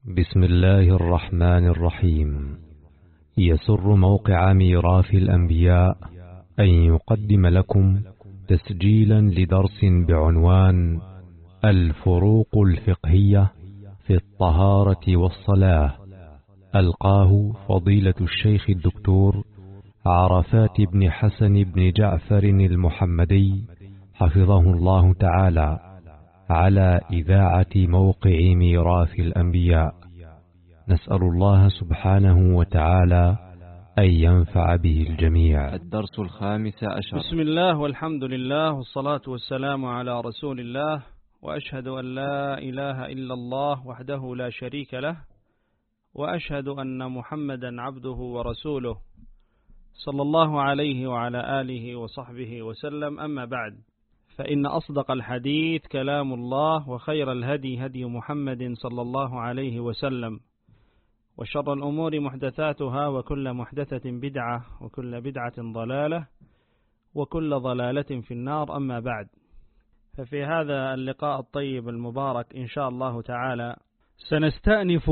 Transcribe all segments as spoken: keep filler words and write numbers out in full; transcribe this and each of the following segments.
بسم الله الرحمن الرحيم. يسر موقع ميراث الأنبياء أن يقدم لكم تسجيلا لدرس بعنوان الفروق الفقهية في الطهارة والصلاة، ألقاه فضيلة الشيخ الدكتور عرفات بن حسن بن جعفر المحمدي حفظه الله تعالى على إذاعة موقع ميراث الأنبياء. نسأل الله سبحانه وتعالى أن ينفع به الجميع. الدرس الخامس عشر. بسم الله والحمد لله والصلاة والسلام على رسول الله، وأشهد أن لا إله إلا الله وحده لا شريك له، وأشهد أن محمدا عبده ورسوله صلى الله عليه وعلى آله وصحبه وسلم. أما بعد، فإن أصدق الحديث كلام الله، وخير الهدي هدي محمد صلى الله عليه وسلم، وشر الأمور محدثاتها، وكل محدثة بدعة، وكل بدعة ضلالة، وكل ضلالة في النار. أما بعد، ففي هذا اللقاء الطيب المبارك إن شاء الله تعالى سنستأنف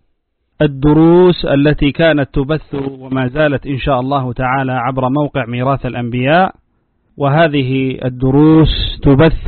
الدروس التي كانت تبث وما زالت إن شاء الله تعالى عبر موقع ميراث الأنبياء، وهذه الدروس تبث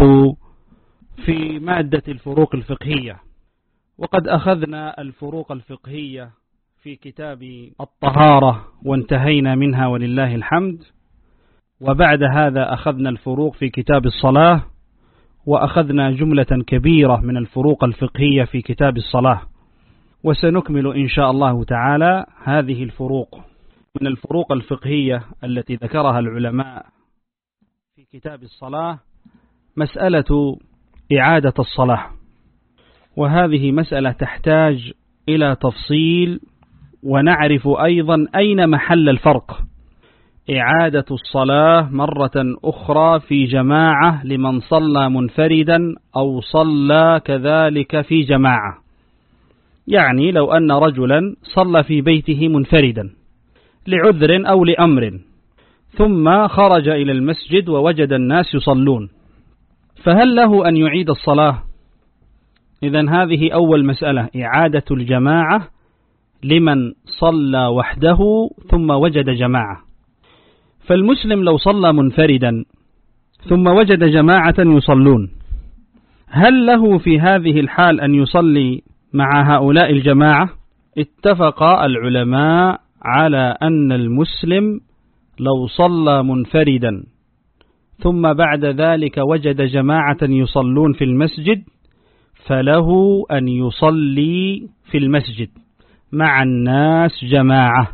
في مادة الفروق الفقهية. وقد أخذنا الفروق الفقهية في كتاب الطهارة وانتهينا منها ولله الحمد، وبعد هذا أخذنا الفروق في كتاب الصلاة، وأخذنا جملة كبيرة من الفروق الفقهية في كتاب الصلاة، وسنكمل إن شاء الله تعالى هذه الفروق. من الفروق الفقهية التي ذكرها العلماء في كتاب الصلاة مسألة إعادة الصلاة، وهذه مسألة تحتاج إلى تفصيل، ونعرف أيضا أين محل الفرق. إعادة الصلاة مرة أخرى في جماعة لمن صلى منفردا أو صلى كذلك في جماعة، يعني لو أن رجلا صلى في بيته منفردا لعذر أو لأمر، ثم خرج إلى المسجد ووجد الناس يصلون، فهل له أن يعيد الصلاة؟ إذن هذه أول مسألة، إعادة الجماعة لمن صلى وحده ثم وجد جماعة. فالمسلم لو صلى منفردا ثم وجد جماعة يصلون، هل له في هذه الحال أن يصلي مع هؤلاء الجماعة؟ اتفق العلماء على أن المسلم لو صلى منفردا ثم بعد ذلك وجد جماعة يصلون في المسجد، فله أن يصلي في المسجد مع الناس جماعة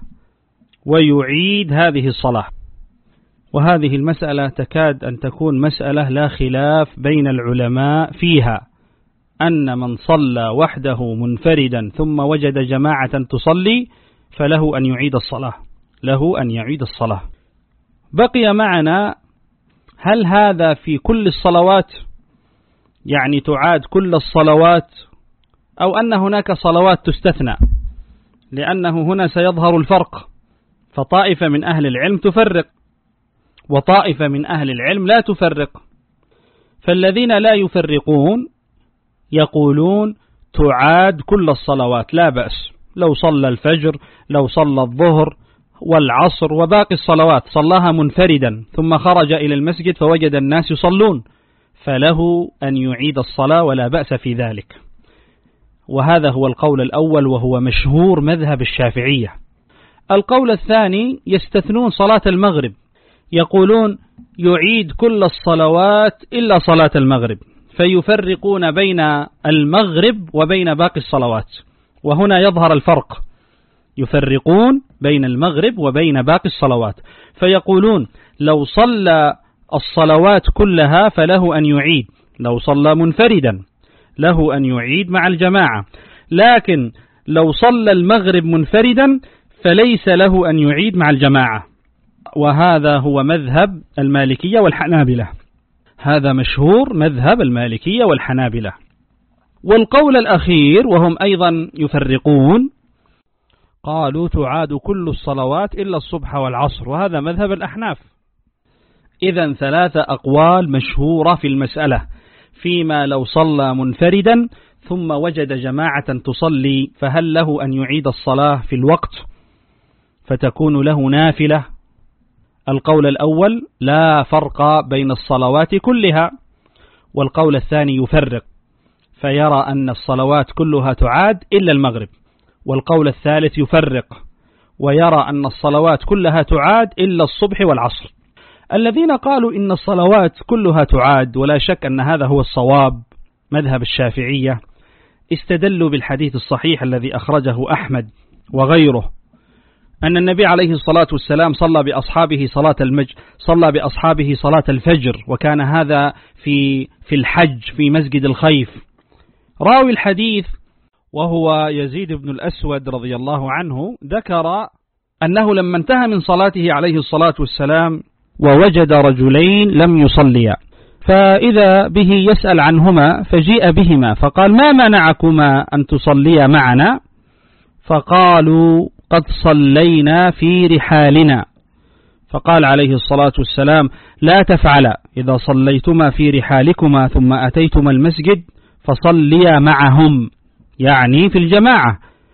ويعيد هذه الصلاة. وهذه المسألة تكاد أن تكون مسألة لا خلاف بين العلماء فيها، أن من صلى وحده منفردا ثم وجد جماعة تصلي فله أن يعيد الصلاة، له أن يعيد الصلاة. بقي معنا، هل هذا في كل الصلوات، يعني تعاد كل الصلوات، أو أن هناك صلوات تستثنى؟ لأنه هنا سيظهر الفرق، فطائفة من أهل العلم تفرق وطائفة من أهل العلم لا تفرق. فالذين لا يفرقون يقولون تعاد كل الصلوات لا بأس، لو صلى الفجر، لو صلى الظهر والعصر وباقي الصلوات صلاها منفردا ثم خرج إلى المسجد فوجد الناس يصلون، فله أن يعيد الصلاة ولا بأس في ذلك. وهذا هو القول الأول، وهو مشهور مذهب الشافعية. القول الثاني يستثنون صلاة المغرب، يقولون يعيد كل الصلوات إلا صلاة المغرب، فيفرقون بين المغرب وبين باقي الصلوات، وهنا يظهر الفرق، يفرقون بين المغرب وبين باقي الصلوات، فيقولون لو صلى الصلوات كلها فله أن يعيد، لو صلى منفردا له أن يعيد مع الجماعة، لكن لو صلى المغرب منفردا فليس له أن يعيد مع الجماعة. وهذا هو مذهب المالكية والحنابلة، هذا مشهور مذهب المالكية والحنابلة. والقول الأخير وهم أيضا يفرقون، قالوا تعاد كل الصلوات إلا الصبح والعصر، وهذا مذهب الأحناف. إذن ثلاثة أقوال مشهورة في المسألة، فيما لو صلى منفردا ثم وجد جماعة تصلي فهل له أن يعيد الصلاة في الوقت فتكون له نافلة؟ القول الأول لا فرق بين الصلوات كلها، والقول الثاني يفرق فيرى أن الصلوات كلها تعاد إلا المغرب، والقول الثالث يفرق ويرى أن الصلوات كلها تعاد إلا الصبح والعصر. الذين قالوا إن الصلوات كلها تعاد ولا شك أن هذا هو الصواب مذهب الشافعية، استدلوا بالحديث الصحيح الذي أخرجه أحمد وغيره أن النبي عليه الصلاة والسلام صلى بأصحابه صلاة المج صلى بأصحابه صلاة الفجر، وكان هذا في في الحج في مسجد الخيف. راوي الحديث وهو يزيد بن الأسود رضي الله عنه ذكر أنه لما انتهى من صلاته عليه الصلاة والسلام ووجد رجلين لم يصليا، فإذا به يسأل عنهما فجيء بهما فقال ما منعكما أن تصليا معنا؟ فقالوا قد صلينا في رحالنا. فقال عليه الصلاة والسلام لا تفعلا، إذا صليتما في رحالكما ثم أتيتما المسجد فصليا معهم، يعني في الجماعة،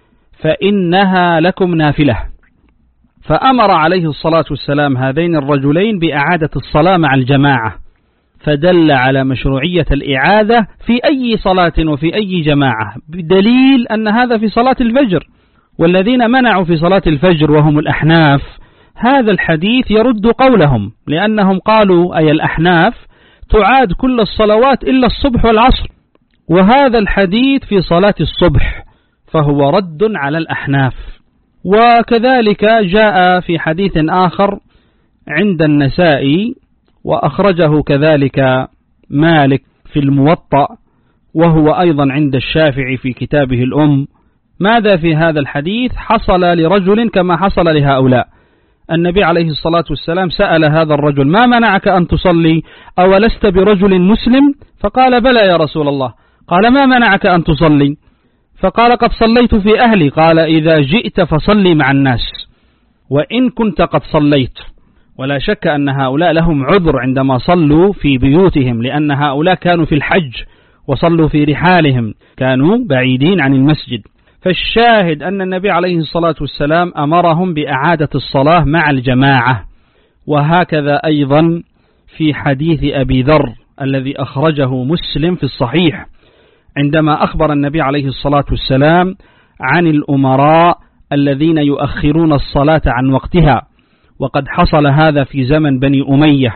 فإنها لكم نافلة. فأمر عليه الصلاة والسلام هذين الرجلين بإعادة الصلاة مع الجماعة، فدل على مشروعية الإعادة في أي صلاة وفي أي جماعة، بدليل أن هذا في صلاة الفجر. والذين منعوا في صلاة الفجر وهم الأحناف هذا الحديث يرد قولهم، لأنهم قالوا أي الأحناف تعاد كل الصلوات إلا الصبح والعصر، وهذا الحديث في صلاة الصبح فهو رد على الأحناف. وكذلك جاء في حديث آخر عند النسائي وأخرجه كذلك مالك في الموطأ، وهو أيضا عند الشافعي في كتابه الأم. ماذا في هذا الحديث؟ حصل لرجل كما حصل لهؤلاء، النبي عليه الصلاة والسلام سأل هذا الرجل ما منعك أن تصلي؟ أولست برجل مسلم؟ فقال بلى يا رسول الله. قال ما منعك أن تصلي؟ فقال قد صليت في أهلي. قال إذا جئت فصلي مع الناس وإن كنت قد صليت. ولا شك أن هؤلاء لهم عذر عندما صلوا في بيوتهم، لأن هؤلاء كانوا في الحج وصلوا في رحالهم، كانوا بعيدين عن المسجد. فالشاهد أن النبي عليه الصلاة والسلام أمرهم بإعادة الصلاة مع الجماعة. وهكذا أيضا في حديث أبي ذر الذي أخرجه مسلم في الصحيح، عندما أخبر النبي عليه الصلاة والسلام عن الأمراء الذين يؤخرون الصلاة عن وقتها، وقد حصل هذا في زمن بني أمية.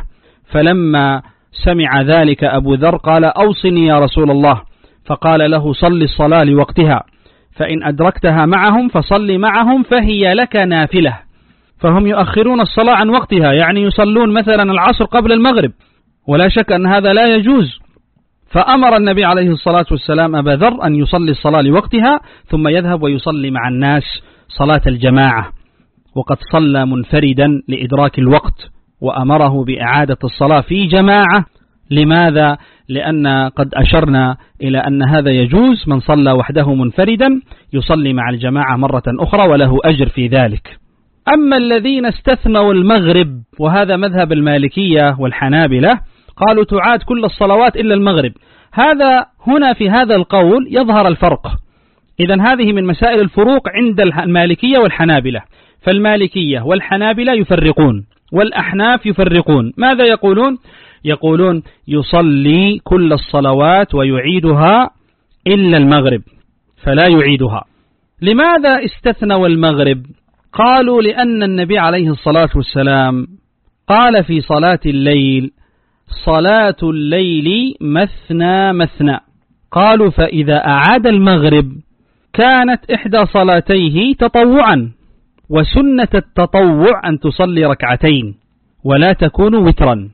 فلما سمع ذلك أبو ذر قال أوصني يا رسول الله، فقال له صل الصلاة لوقتها، فإن أدركتها معهم فصل معهم فهي لك نافلة. فهم يؤخرون الصلاة عن وقتها، يعني يصلون مثلا العصر قبل المغرب، ولا شك أن هذا لا يجوز. فأمر النبي عليه الصلاة والسلام أبا ذر أن يصلي الصلاة لوقتها ثم يذهب ويصلي مع الناس صلاة الجماعة، وقد صلى منفردا لإدراك الوقت، وأمره بإعادة الصلاة في جماعة. لماذا؟ لأن قد أشرنا إلى أن هذا يجوز، من صلى وحده منفردا يصلي مع الجماعة مرة أخرى وله أجر في ذلك. أما الذين استثنوا المغرب، وهذا مذهب المالكية والحنابلة، قالوا تعاد كل الصلوات إلا المغرب. هذا هنا في هذا القول يظهر الفرق. إذن هذه من مسائل الفروق عند المالكية والحنابلة. فالمالكية والحنابلة يفرقون، والأحناف يفرقون. ماذا يقولون؟ يقولون يصلي كل الصلوات ويعيدها إلا المغرب، فلا يعيدها. لماذا استثنوا المغرب؟ قالوا لأن النبي عليه الصلاة والسلام قال في صلاة الليل صلاة الليل مثنى مثنى. قالوا فإذا أعاد المغرب كانت إحدى صلاتيه تطوعا، وسنة التطوع أن تصلي ركعتين ولا تكون وترا.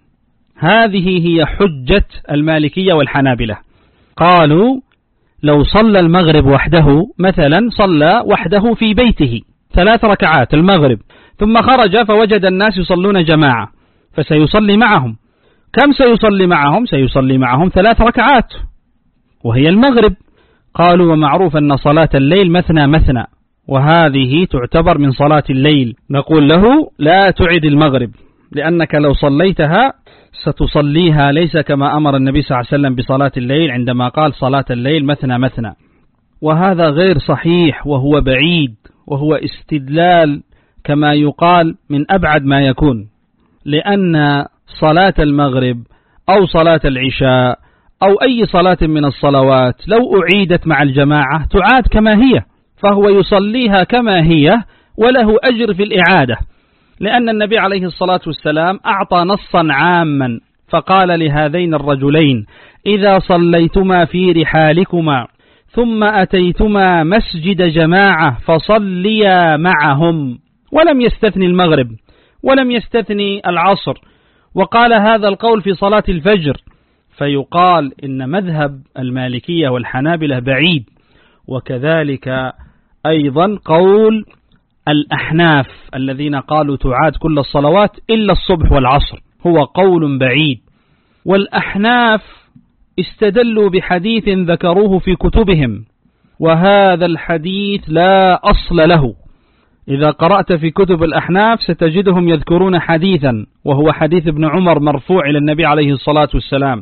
هذه هي حجة المالكية والحنابلة. قالوا لو صلى المغرب وحده، مثلا صلى وحده في بيته ثلاث ركعات المغرب، ثم خرج فوجد الناس يصلون جماعة، فسيصلي معهم. كم سيصلي معهم؟ سيصلي معهم ثلاث ركعات وهي المغرب. قالوا ومعروف أن صلاة الليل مثنى مثنى، وهذه تعتبر من صلاة الليل. نقول له لا تعد المغرب، لأنك لو صليتها ستصليها ليس كما أمر النبي صلى الله عليه وسلم بصلاة الليل عندما قال صلاة الليل مثنى مثنى، وهذا غير صحيح وهو بعيد، وهو استدلال كما يقال من أبعد ما يكون، لأن صلاة المغرب أو صلاة العشاء أو أي صلاة من الصلوات لو أعيدت مع الجماعة تعاد كما هي، فهو يصليها كما هي وله أجر في الإعادة، لأن النبي عليه الصلاة والسلام أعطى نصا عاما فقال لهذين الرجلين: إذا صليتما في رحالكما ثم أتيتما مسجد جماعة فصليا معهم، ولم يستثني المغرب ولم يستثني العصر، وقال هذا القول في صلاة الفجر. فيقال إن مذهب المالكية والحنابلة بعيد، وكذلك أيضا قول الأحناف الذين قالوا تعاد كل الصلوات إلا الصبح والعصر، هو قول بعيد. والأحناف استدلوا بحديث ذكروه في كتبهم، وهذا الحديث لا أصل له. إذا قرأت في كتب الأحناف ستجدهم يذكرون حديثا، وهو حديث ابن عمر مرفوع إلى النبي عليه الصلاة والسلام،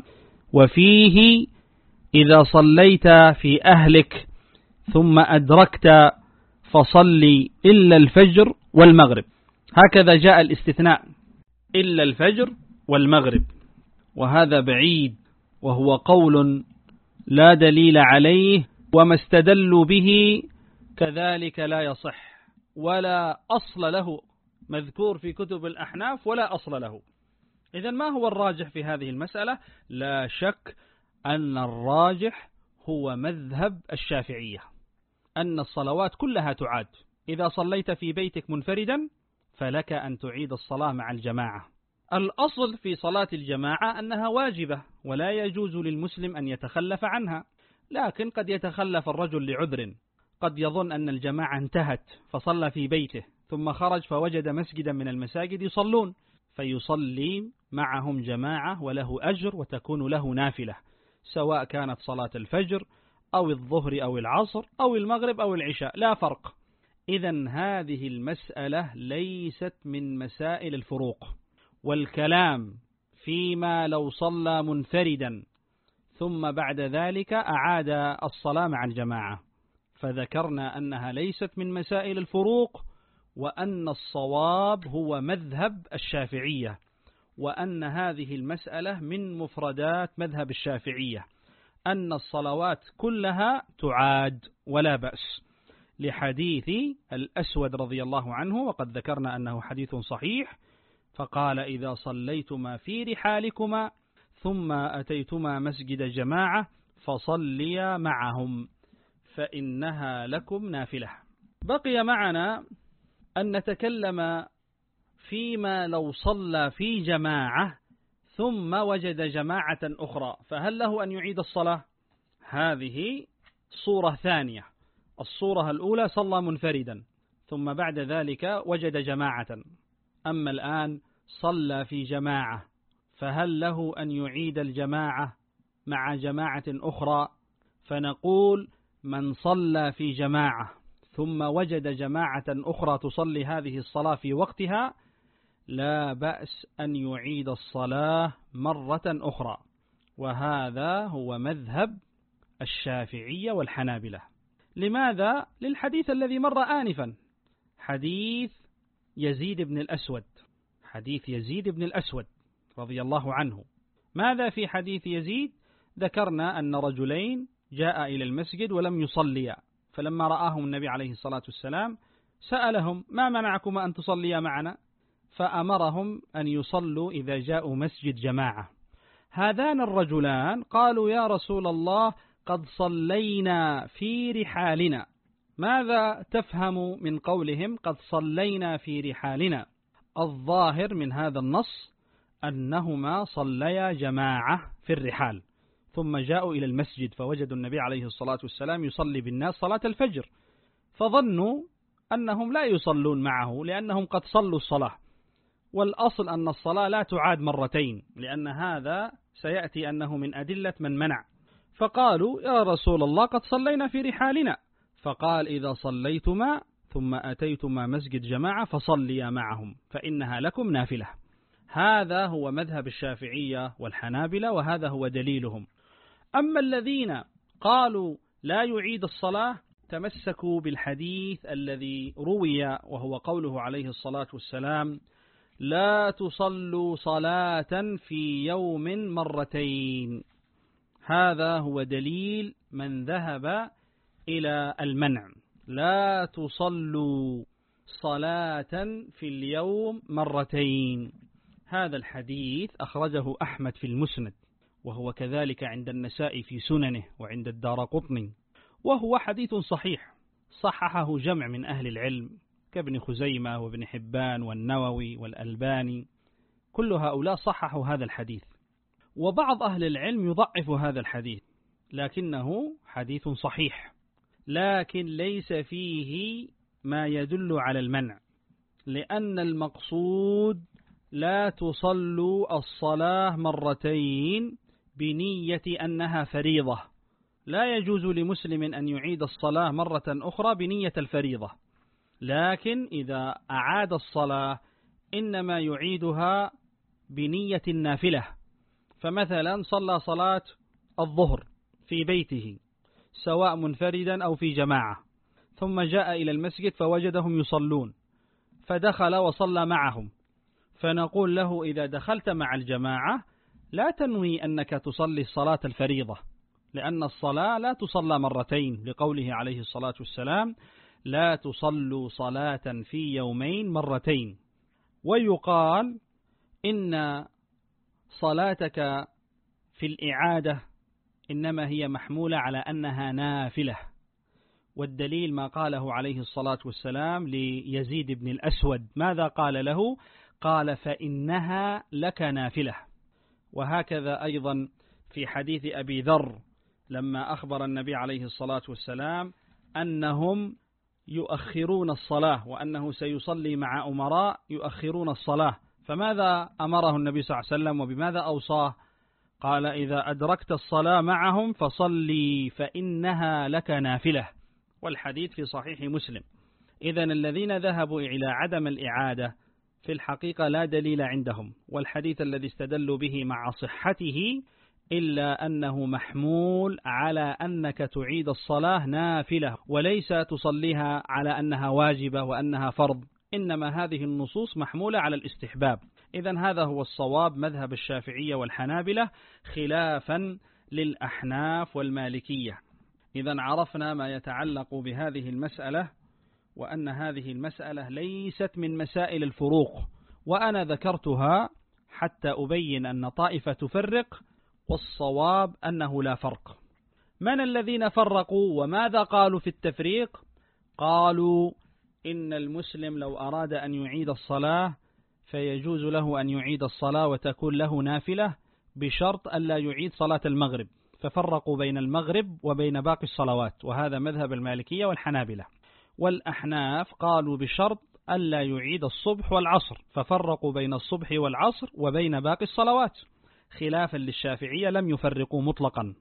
وفيه: إذا صليت في أهلك ثم أدركت فصلي إلا الفجر والمغرب. هكذا جاء الاستثناء، إلا الفجر والمغرب، وهذا بعيد وهو قول لا دليل عليه، وما استدلوا به كذلك لا يصح ولا أصل له، مذكور في كتب الأحناف ولا أصل له. إذن ما هو الراجح في هذه المسألة؟ لا شك أن الراجح هو مذهب الشافعية، أن الصلوات كلها تعاد. إذا صليت في بيتك منفردا فلك أن تعيد الصلاة مع الجماعة. الأصل في صلاة الجماعة أنها واجبة ولا يجوز للمسلم أن يتخلف عنها، لكن قد يتخلف الرجل لعذر، قد يظن أن الجماعة انتهت فصلى في بيته ثم خرج فوجد مسجدا من المساجد يصلون، فيصلي معهم جماعة وله أجر وتكون له نافلة، سواء كانت صلاة الفجر أو الظهر أو العصر أو المغرب أو العشاء، لا فرق. إذن هذه المسألة ليست من مسائل الفروق، والكلام فيما لو صلى منفردا ثم بعد ذلك أعاد الصلاة مع الجماعة، فذكرنا أنها ليست من مسائل الفروق، وأن الصواب هو مذهب الشافعية، وأن هذه المسألة من مفردات مذهب الشافعية، أن الصلوات كلها تعاد ولا بأس، لحديث الأسود رضي الله عنه، وقد ذكرنا أنه حديث صحيح، فقال: إذا صليتما في رحالكما ثم أتيتما مسجد جماعة فصليا معهم فإنها لكم نافلة. بقي معنا أن نتكلم فيما لو صلى في جماعة ثم وجد جماعة أخرى، فهل له أن يعيد الصلاة؟ هذه صورة ثانية. الصورة الأولى صلى منفردا ثم بعد ذلك وجد جماعة، أما الآن صلى في جماعة، فهل له أن يعيد الجماعة مع جماعة أخرى؟ فنقول: من صلى في جماعة ثم وجد جماعة أخرى تصلي هذه الصلاة في وقتها لا بأس أن يعيد الصلاة مرة أخرى، وهذا هو مذهب الشافعية والحنابلة. لماذا؟ للحديث الذي مر آنفا، حديث يزيد بن الأسود، حديث يزيد بن الأسود رضي الله عنه. ماذا في حديث يزيد؟ ذكرنا أن رجلين جاء إلى المسجد ولم يصليا، فلما رآهم النبي عليه الصلاة والسلام سألهم: ما منعكما أن تصليا معنا؟ فأمرهم أن يصلوا إذا جاءوا مسجد جماعة. هذان الرجلان قالوا: يا رسول الله، قد صلينا في رحالنا. ماذا تفهم من قولهم قد صلينا في رحالنا؟ الظاهر من هذا النص أنهما صليا جماعة في الرحال، ثم جاءوا إلى المسجد فوجدوا النبي عليه الصلاة والسلام يصلي بالناس صلاة الفجر، فظنوا أنهم لا يصلون معه لأنهم قد صلوا الصلاة، والأصل أن الصلاة لا تعاد مرتين، لأن هذا سيأتي أنه من أدلة من منع. فقالوا: يا رسول الله، قد صلينا في رحالنا. فقال: إذا صليتما ثم أتيتما مسجد جماعة فصليا معهم فإنها لكم نافلة. هذا هو مذهب الشافعية والحنابلة، وهذا هو دليلهم. أما الذين قالوا لا يعيد الصلاة تمسكوا بالحديث الذي روي، وهو قوله عليه الصلاة والسلام: لا تصلوا صلاة في يوم مرتين. هذا هو دليل من ذهب إلى المنع، لا تصلوا صلاة في اليوم مرتين. هذا الحديث أخرجه أحمد في المسند، وهو كذلك عند النسائي في سننه وعند الدارقطني، وهو حديث صحيح صححه جمع من أهل العلم كابن خزيمة وابن حبان والنووي والألباني، كل هؤلاء صححوا هذا الحديث. وبعض أهل العلم يضعف هذا الحديث، لكنه حديث صحيح، لكن ليس فيه ما يدل على المنع، لأن المقصود لا تصلوا الصلاة مرتين بنية أنها فريضة. لا يجوز لمسلم أن يعيد الصلاة مرة أخرى بنية الفريضة، لكن إذا أعاد الصلاة إنما يعيدها بنية النافلة. فمثلا صلى صلاة الظهر في بيته سواء منفردا أو في جماعة، ثم جاء إلى المسجد فوجدهم يصلون فدخل وصلى معهم، فنقول له: إذا دخلت مع الجماعة لا تنوي أنك تصلي الصلاة الفريضة، لأن الصلاة لا تصلى مرتين، لقوله عليه الصلاة والسلام: لا تصلوا صلاة في يومين مرتين. ويقال إن صلاتك في الإعادة إنما هي محمولة على أنها نافلة، والدليل ما قاله عليه الصلاة والسلام ليزيد بن الأسود. ماذا قال له؟ قال: فإنها لك نافلة. وهكذا أيضا في حديث أبي ذر لما أخبر النبي عليه الصلاة والسلام أنهم يؤخرون الصلاة، وأنه سيصلي مع أمراء يؤخرون الصلاة، فماذا أمره النبي صلى الله عليه وسلم وبماذا أوصاه؟ قال: إذا أدركت الصلاة معهم فصلي فإنها لك نافلة. والحديث في صحيح مسلم. إذن الذين ذهبوا إلى عدم الإعادة في الحقيقة لا دليل عندهم، والحديث الذي استدلوا به مع صحته إلا أنه محمول على أنك تعيد الصلاة نافلة، وليس تصليها على أنها واجبة وأنها فرض، إنما هذه النصوص محمولة على الاستحباب. إذن هذا هو الصواب، مذهب الشافعية والحنابلة، خلافا للأحناف والمالكية. إذن عرفنا ما يتعلق بهذه المسألة، وأن هذه المسألة ليست من مسائل الفروق، وأنا ذكرتها حتى أبين أن طائفة تفرق، والصواب أنه لا فرق. من الذين فرقوا وماذا قالوا في التفريق؟ قالوا إن المسلم لو أراد أن يعيد الصلاة فيجوز له أن يعيد الصلاة وتكون له نافلة بشرط ألا يعيد صلاة المغرب، ففرقوا بين المغرب وبين باقي الصلوات، وهذا مذهب المالكية والحنابلة. والأحناف قالوا بشرط ألا يعيد الصبح والعصر، ففرقوا بين الصبح والعصر وبين باقي الصلوات، خلافا للشافعية لم يفرقوا مطلقا.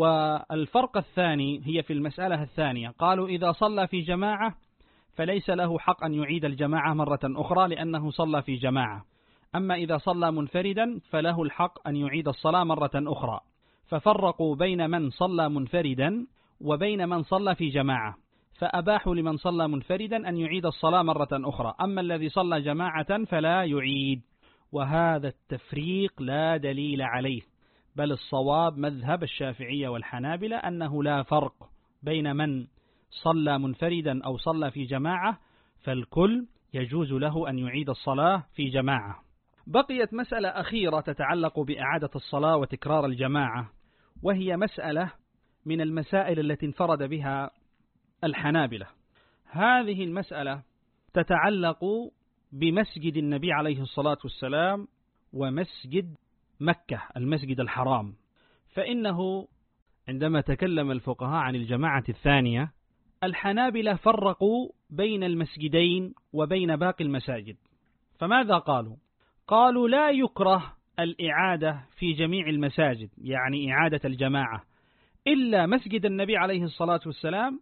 والفرق الثاني هي في المسألة الثانية، قالوا إذا صلى في جماعة فليس له حق أن يعيد الجماعة مرة أخرى لأنه صلى في جماعة، أما إذا صلى منفردا فله الحق أن يعيد الصلاة مرة أخرى، ففرقوا بين من صلى منفردا وبين من صلى في جماعة، فأباحوا لمن صلى منفردا أن يعيد الصلاة مرة أخرى، أما الذي صلى جماعة فلا يعيد. وهذا التفريق لا دليل عليه، بل الصواب مذهب الشافعية والحنابلة أنه لا فرق بين من صلى منفردا أو صلى في جماعة، فالكل يجوز له أن يعيد الصلاة في جماعة. بقيت مسألة أخيرة تتعلق بإعادة الصلاة وتكرار الجماعة، وهي مسألة من المسائل التي انفرد بها الحنابلة. هذه المسألة تتعلق بمسجد النبي عليه الصلاة والسلام ومسجد مكة المسجد الحرام. فإنه عندما تكلم الفقهاء عن الجماعة الثانية، الحنابلة فرقوا بين المسجدين وبين باقي المساجد. فماذا قالوا؟ قالوا لا يكره الإعادة في جميع المساجد، يعني إعادة الجماعة، إلا مسجد النبي عليه الصلاة والسلام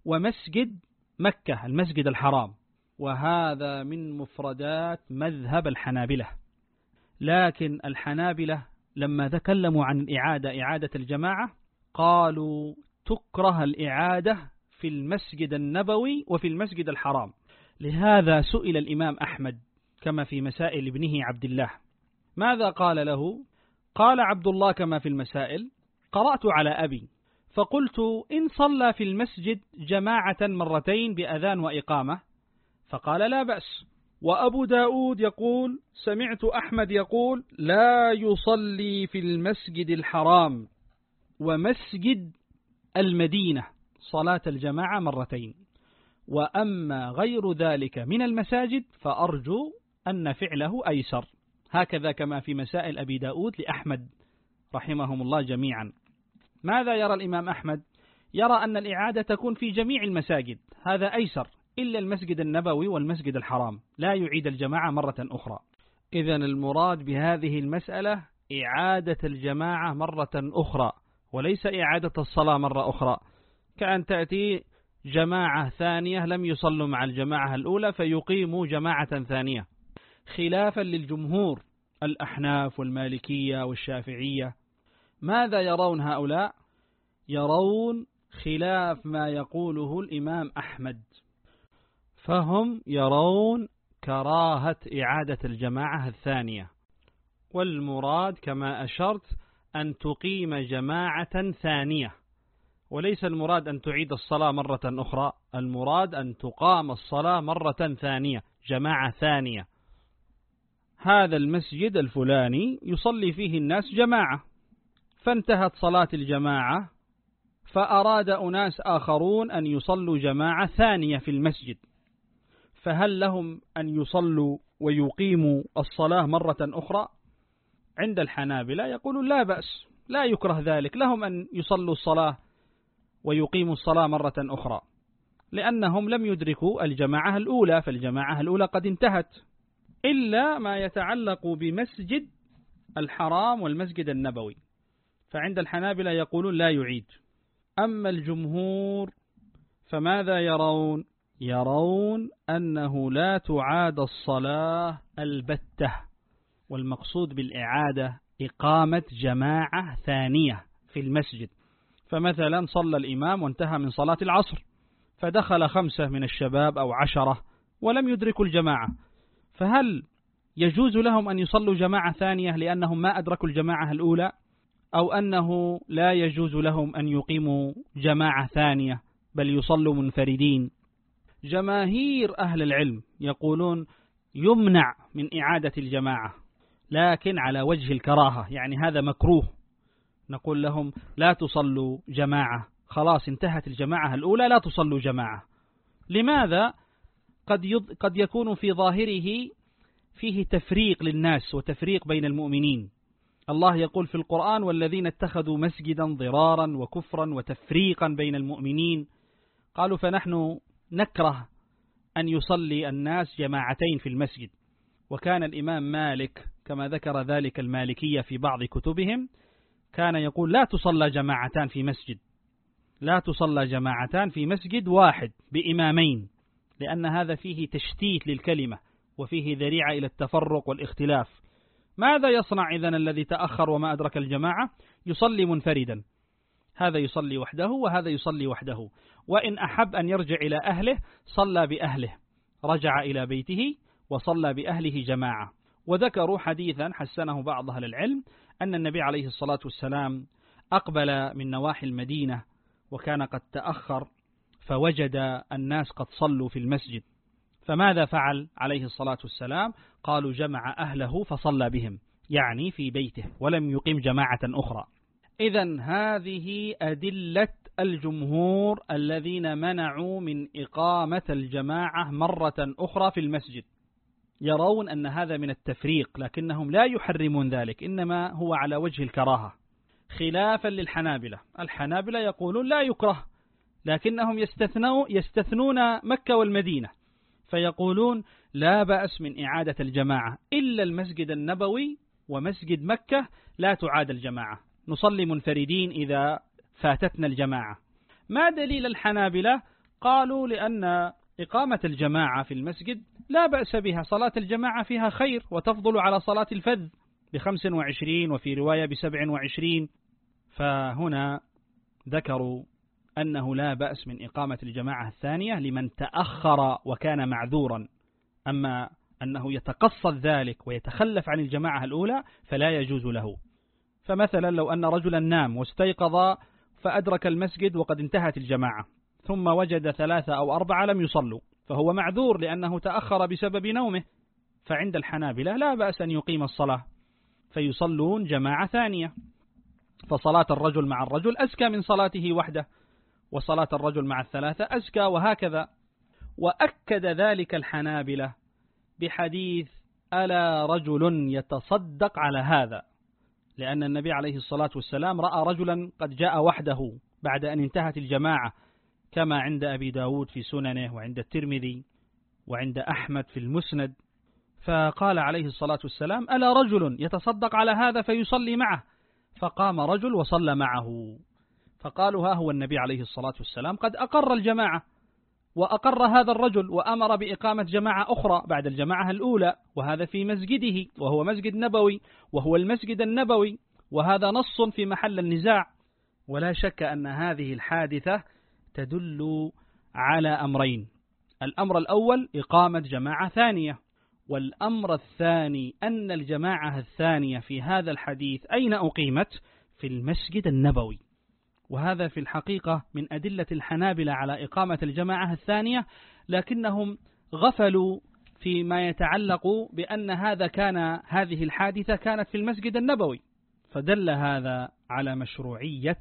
ومسجد مكة المسجد الحرام. وهذا من مفردات مذهب الحنابلة، لكن الحنابلة لما تكلموا عن الإعادة إعادة الجماعة قالوا تكره الإعادة في المسجد النبوي وفي المسجد الحرام. لهذا سئل الإمام أحمد كما في مسائل ابنه عبد الله، ماذا قال له؟ قال عبد الله كما في المسائل: قرأت على أبي فقلت إن صلى في المسجد جماعة مرتين بأذان وإقامة فقال لا بأس. وأبو داود يقول: سمعت أحمد يقول: لا يصلي في المسجد الحرام ومسجد المدينة صلاة الجماعة مرتين، وأما غير ذلك من المساجد فأرجو أن فعله أيسر. هكذا كما في مسائل أبي داود لأحمد رحمهم الله جميعا. ماذا يرى الإمام أحمد؟ يرى أن الإعادة تكون في جميع المساجد، هذا أيسر، إلا المسجد النبوي والمسجد الحرام لا يعيد الجماعة مرة أخرى. إذن المراد بهذه المسألة إعادة الجماعة مرة أخرى، وليس إعادة الصلاة مرة أخرى، كأن تأتي جماعة ثانية لم يصلوا مع الجماعة الأولى فيقيموا جماعة ثانية، خلافا للجمهور الأحناف والمالكية والشافعية. ماذا يرون هؤلاء؟ يرون خلاف ما يقوله الإمام أحمد، فهم يرون كراهة إعادة الجماعة الثانية، والمراد كما أشرت أن تقيم جماعة ثانية، وليس المراد أن تعيد الصلاة مرة أخرى، المراد أن تقام الصلاة مرة ثانية، جماعة ثانية. هذا المسجد الفلاني يصلي فيه الناس جماعة، فانتهت صلاة الجماعة فأراد أناس آخرون أن يصلوا جماعة ثانية في المسجد، فهل لهم أن يصلوا ويقيموا الصلاة مرة أخرى؟ عند الحنابلة يقولون لا بأس، لا يكره ذلك، لهم أن يصلوا الصلاة ويقيموا الصلاة مرة أخرى، لأنهم لم يدركوا الجماعة الأولى، فالجماعة الأولى قد انتهت، إلا ما يتعلق بمسجد الحرام والمسجد النبوي، فعند الحنابلة يقولون لا يعيد. أما الجمهور فماذا يرون؟ يرون أنه لا تعاد الصلاة البتة، والمقصود بالإعادة إقامة جماعة ثانية في المسجد. فمثلا صلى الإمام وانتهى من صلاة العصر، فدخل خمسة من الشباب أو عشرة ولم يدركوا الجماعة، فهل يجوز لهم أن يصلوا جماعة ثانية لأنهم ما أدركوا الجماعة الأولى، أو أنه لا يجوز لهم أن يقيموا جماعة ثانية بل يصلوا منفردين؟ جماهير أهل العلم يقولون يمنع من إعادة الجماعة، لكن على وجه الكراهة، يعني هذا مكروه، نقول لهم لا تصلوا جماعة، خلاص انتهت الجماعة الأولى، لا تصلوا جماعة. لماذا؟ قد يض... قد يكون في ظاهره فيه تفريق للناس وتفريق بين المؤمنين. الله يقول في القرآن: والذين اتخذوا مسجدا ضرارا وكفرا وتفريقا بين المؤمنين. قالوا فنحن نكره أن يصلي الناس جماعتين في المسجد. وكان الإمام مالك كما ذكر ذلك المالكية في بعض كتبهم كان يقول لا تصلى جماعتان في مسجد، لا تصلى جماعتان في مسجد واحد بإمامين، لأن هذا فيه تشتيت للكلمة وفيه ذريعة إلى التفرق والاختلاف. ماذا يصنع إذن الذي تأخر وما أدرك الجماعة؟ يصلي منفردا، هذا يصلي وحده وهذا يصلي وحده، وإن أحب أن يرجع إلى أهله صلى بأهله، رجع إلى بيته وصلى بأهله جماعة. وذكروا حديثا حسنه بعض أهل العلم أن النبي عليه الصلاة والسلام أقبل من نواحي المدينة وكان قد تأخر، فوجد الناس قد صلوا في المسجد، فماذا فعل عليه الصلاة والسلام؟ قالوا جمع أهله فصلى بهم، يعني في بيته، ولم يقيم جماعة أخرى. إذن هذه أدلة الجمهور الذين منعوا من إقامة الجماعة مرة أخرى في المسجد، يرون أن هذا من التفريق، لكنهم لا يحرمون ذلك، إنما هو على وجه الكراهة، خلافا للحنابلة. الحنابلة يقولون لا يكره، لكنهم يستثنوا يستثنون مكة والمدينة، فيقولون لا بأس من إعادة الجماعة، إلا المسجد النبوي ومسجد مكة لا تعاد الجماعة، نصلي منفردين إذا فاتتنا الجماعة. ما دليل الحنابلة؟ قالوا لأن إقامة الجماعة في المسجد لا بأس بها، صلاة الجماعة فيها خير وتفضل على صلاة الفذ، بخمس وعشرين وفي رواية بسبع وعشرين. فهنا ذكروا أنه لا بأس من إقامة الجماعة الثانية لمن تأخر وكان معذورا، أما أنه يتقصد ذلك ويتخلف عن الجماعة الأولى فلا يجوز له. فمثلا لو أن رجلا نام واستيقظ فأدرك المسجد وقد انتهت الجماعة، ثم وجد ثلاثة أو أربعة لم يصلوا، فهو معذور لأنه تأخر بسبب نومه. فعند الحنابلة لا بأس أن يقيم الصلاة فيصلون جماعة ثانية، فصلاة الرجل مع الرجل أزكى من صلاته وحده، وصلاة الرجل مع الثلاثة أزكى، وهكذا. وأكد ذلك الحنابلة بحديث ألا رجل يتصدق على هذا، لأن النبي عليه الصلاة والسلام رأى رجلا قد جاء وحده بعد أن انتهت الجماعة، كما عند أبي داود في سننه وعند الترمذي وعند أحمد في المسند، فقال عليه الصلاة والسلام ألا رجل يتصدق على هذا فيصلي معه، فقام رجل وصلى معه، فقالوا ها هو النبي عليه الصلاة والسلام قد أقر الجماعة وأقر هذا الرجل وأمر بإقامة جماعة أخرى بعد الجماعة الأولى، وهذا في مسجده وهو مسجد نبوي وهو المسجد النبوي، وهذا نص في محل النزاع. ولا شك أن هذه الحادثة تدل على أمرين: الأمر الأول إقامة جماعة ثانية، والأمر الثاني أن الجماعة الثانية في هذا الحديث أين أقيمت؟ في المسجد النبوي. وهذا في الحقيقة من أدلة الحنابلة على إقامة الجماعة الثانية، لكنهم غفلوا فيما يتعلق بأن هذا كان هذه الحادثة كانت في المسجد النبوي، فدل هذا على مشروعية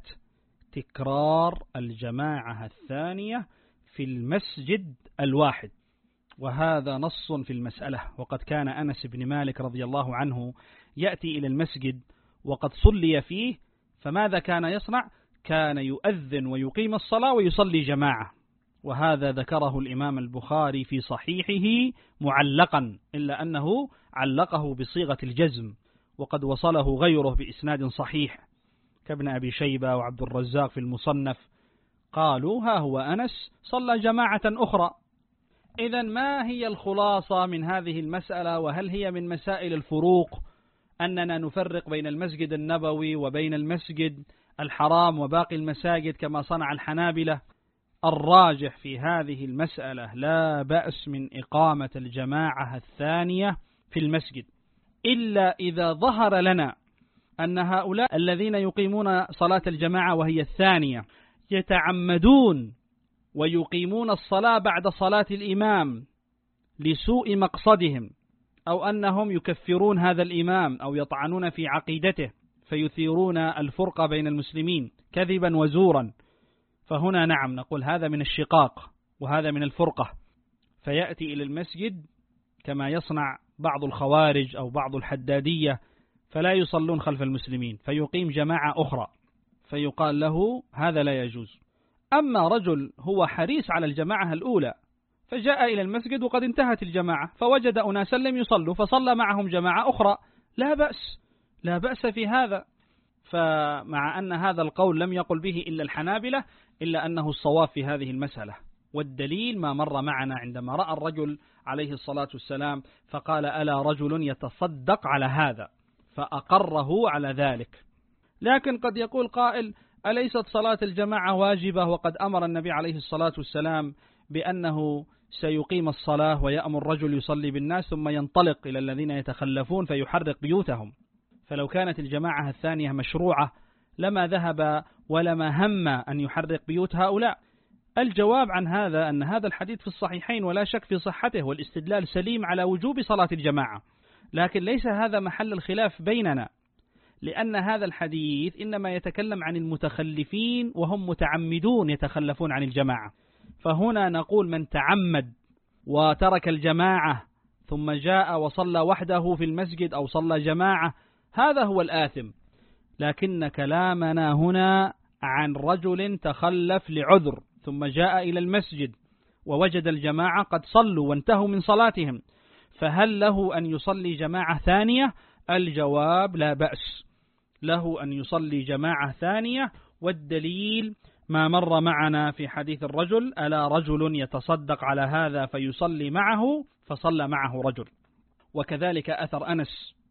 تكرار الجماعة الثانية في المسجد الواحد، وهذا نص في المسألة. وقد كان أنس بن مالك رضي الله عنه يأتي إلى المسجد وقد صلي فيه، فماذا كان يصنع؟ كان يؤذن ويقيم الصلاة ويصلي جماعة، وهذا ذكره الإمام البخاري في صحيحه معلقا، إلا أنه علقه بصيغة الجزم، وقد وصله غيره بإسناد صحيح كابن أبي شيبة وعبد الرزاق في المصنف، قالوا ها هو أنس صلى جماعة أخرى. إذن ما هي الخلاصة من هذه المسألة؟ وهل هي من مسائل الفروق أننا نفرق بين المسجد النبوي وبين المسجد الحرام وباقي المساجد كما صنع الحنابلة؟ الراجح في هذه المسألة لا بأس من إقامة الجماعة الثانية في المسجد، إلا إذا ظهر لنا أن هؤلاء الذين يقيمون صلاة الجماعة وهي الثانية يتعمدون ويقيمون الصلاة بعد صلاة الإمام لسوء مقصدهم، أو أنهم يكفرون هذا الإمام أو يطعنون في عقيدته فيثيرون الفرقة بين المسلمين كذبا وزورا، فهنا نعم نقول هذا من الشقاق وهذا من الفرقة، فيأتي إلى المسجد كما يصنع بعض الخوارج أو بعض الحدادية، فلا يصلون خلف المسلمين فيقيم جماعة أخرى، فيقال له هذا لا يجوز. أما رجل هو حريص على الجماعة الأولى فجاء إلى المسجد وقد انتهت الجماعة فوجد أناسا لم يصلوا فصلى معهم جماعة أخرى، لا بأس، لا بأس في هذا. فمع أن هذا القول لم يقل به إلا الحنابلة، إلا أنه الصواب في هذه المسألة، والدليل ما مر معنا عندما رأى الرجل عليه الصلاة والسلام فقال ألا رجل يتصدق على هذا، فأقره على ذلك. لكن قد يقول قائل أليست صلاة الجماعة واجبة وقد أمر النبي عليه الصلاة والسلام بأنه سيقيم الصلاة ويأمر الرجل يصلي بالناس ثم ينطلق إلى الذين يتخلفون فيحرق بيوتهم، فلو كانت الجماعة الثانية مشروعة لما ذهب ولما هم أن يحرق بيوت هؤلاء. الجواب عن هذا أن هذا الحديث في الصحيحين ولا شك في صحته، والاستدلال سليم على وجوب صلاة الجماعة، لكن ليس هذا محل الخلاف بيننا، لأن هذا الحديث إنما يتكلم عن المتخلفين وهم متعمدون يتخلفون عن الجماعة، فهنا نقول من تعمد وترك الجماعة ثم جاء وصلى وحده في المسجد أو صلى جماعة هذا هو الآثم. لكن كلامنا هنا عن رجل تخلف لعذر ثم جاء إلى المسجد ووجد الجماعة قد صلوا وانتهوا من صلاتهم، فهل له أن يصلي جماعة ثانية؟ الجواب لا بأس، له أن يصلي جماعة ثانية، والدليل ما مر معنا في حديث الرجل ألا رجل يتصدق على هذا فيصلي معه، فصلى معه رجل. وكذلك أثر أنس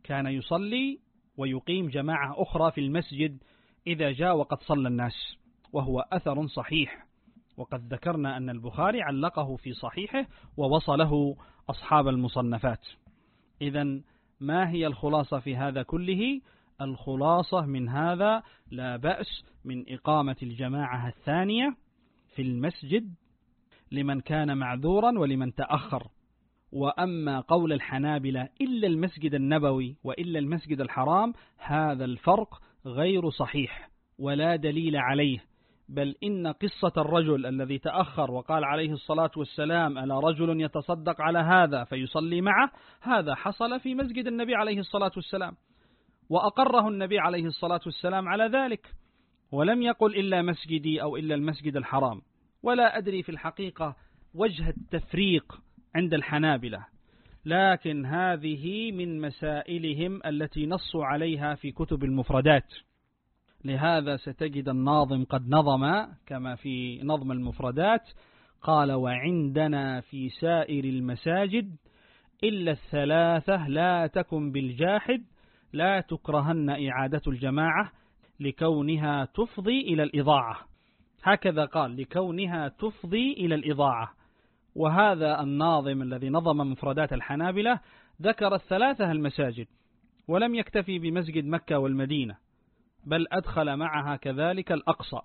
كان يصلي ويقيم جماعة أخرى في المسجد إذا جاء وقد صلى الناس، وهو أثر صحيح، وقد ذكرنا أن البخاري علقه في صحيحه ووصله أصحاب المصنفات. إذن ما هي الخلاصة في هذا كله؟ الخلاصة من هذا لا بأس من إقامة الجماعة الثانية في المسجد لمن كان معذورا ولمن تأخر. وأما قول الحنابلة إلا المسجد النبوي وإلا المسجد الحرام، هذا الفرق غير صحيح ولا دليل عليه، بل إن قصة الرجل الذي تأخر وقال عليه الصلاة والسلام ألا رجل يتصدق على هذا فيصلي معه، هذا حصل في مسجد النبي عليه الصلاة والسلام، وأقره النبي عليه الصلاة والسلام على ذلك، ولم يقل إلا مسجدي أو إلا المسجد الحرام. ولا أدري في الحقيقة وجه التفريق عند الحنابلة، لكن هذه من مسائلهم التي نصوا عليها في كتب المفردات. لهذا ستجد الناظم قد نظم كما في نظم المفردات، قال وعندنا في سائر المساجد إلا الثلاثة لا تكن بالجاحد لا تكرهن إعادة الجماعة لكونها تفضي إلى الإضاعة. هكذا قال، لكونها تفضي إلى الإضاعة. وهذا الناظم الذي نظم مفردات الحنابلة ذكر الثلاثة المساجد، ولم يكتفي بمسجد مكة والمدينة، بل أدخل معها كذلك الأقصى،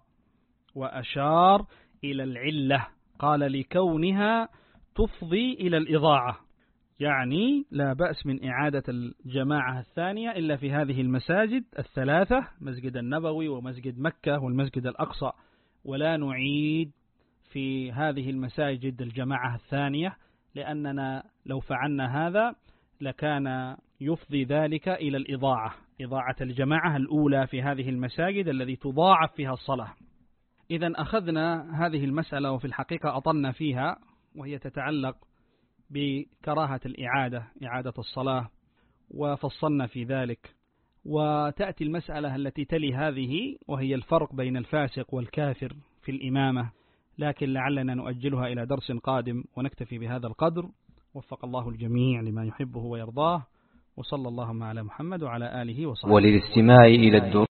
وأشار إلى العلة، قال لكونها تفضي إلى الإضاعة، يعني لا بأس من إعادة الجماعة الثانية إلا في هذه المساجد الثلاثة، مسجد النبوي ومسجد مكة والمسجد الأقصى، ولا نعيد في هذه المساجد الجماعة الثانية، لأننا لو فعلنا هذا لكان يفضي ذلك إلى الإضاعة، إضاعة الجماعة الأولى في هذه المساجد الذي تضاعف فيها الصلاة. إذن أخذنا هذه المسألة وفي الحقيقة أطلنا فيها، وهي تتعلق بكراهة الإعادة، إعادة الصلاة، وفصلنا في ذلك. وتأتي المسألة التي تلي هذه، وهي الفرق بين الفاسق والكافر في الإمامة، لكن لعلنا نؤجلها إلى درس قادم، ونكتفي بهذا القدر. وفق الله الجميع لما يحبه ويرضاه، وصلى اللهم على محمد وعلى آله وصحبه. وللاستماع إلى الدروس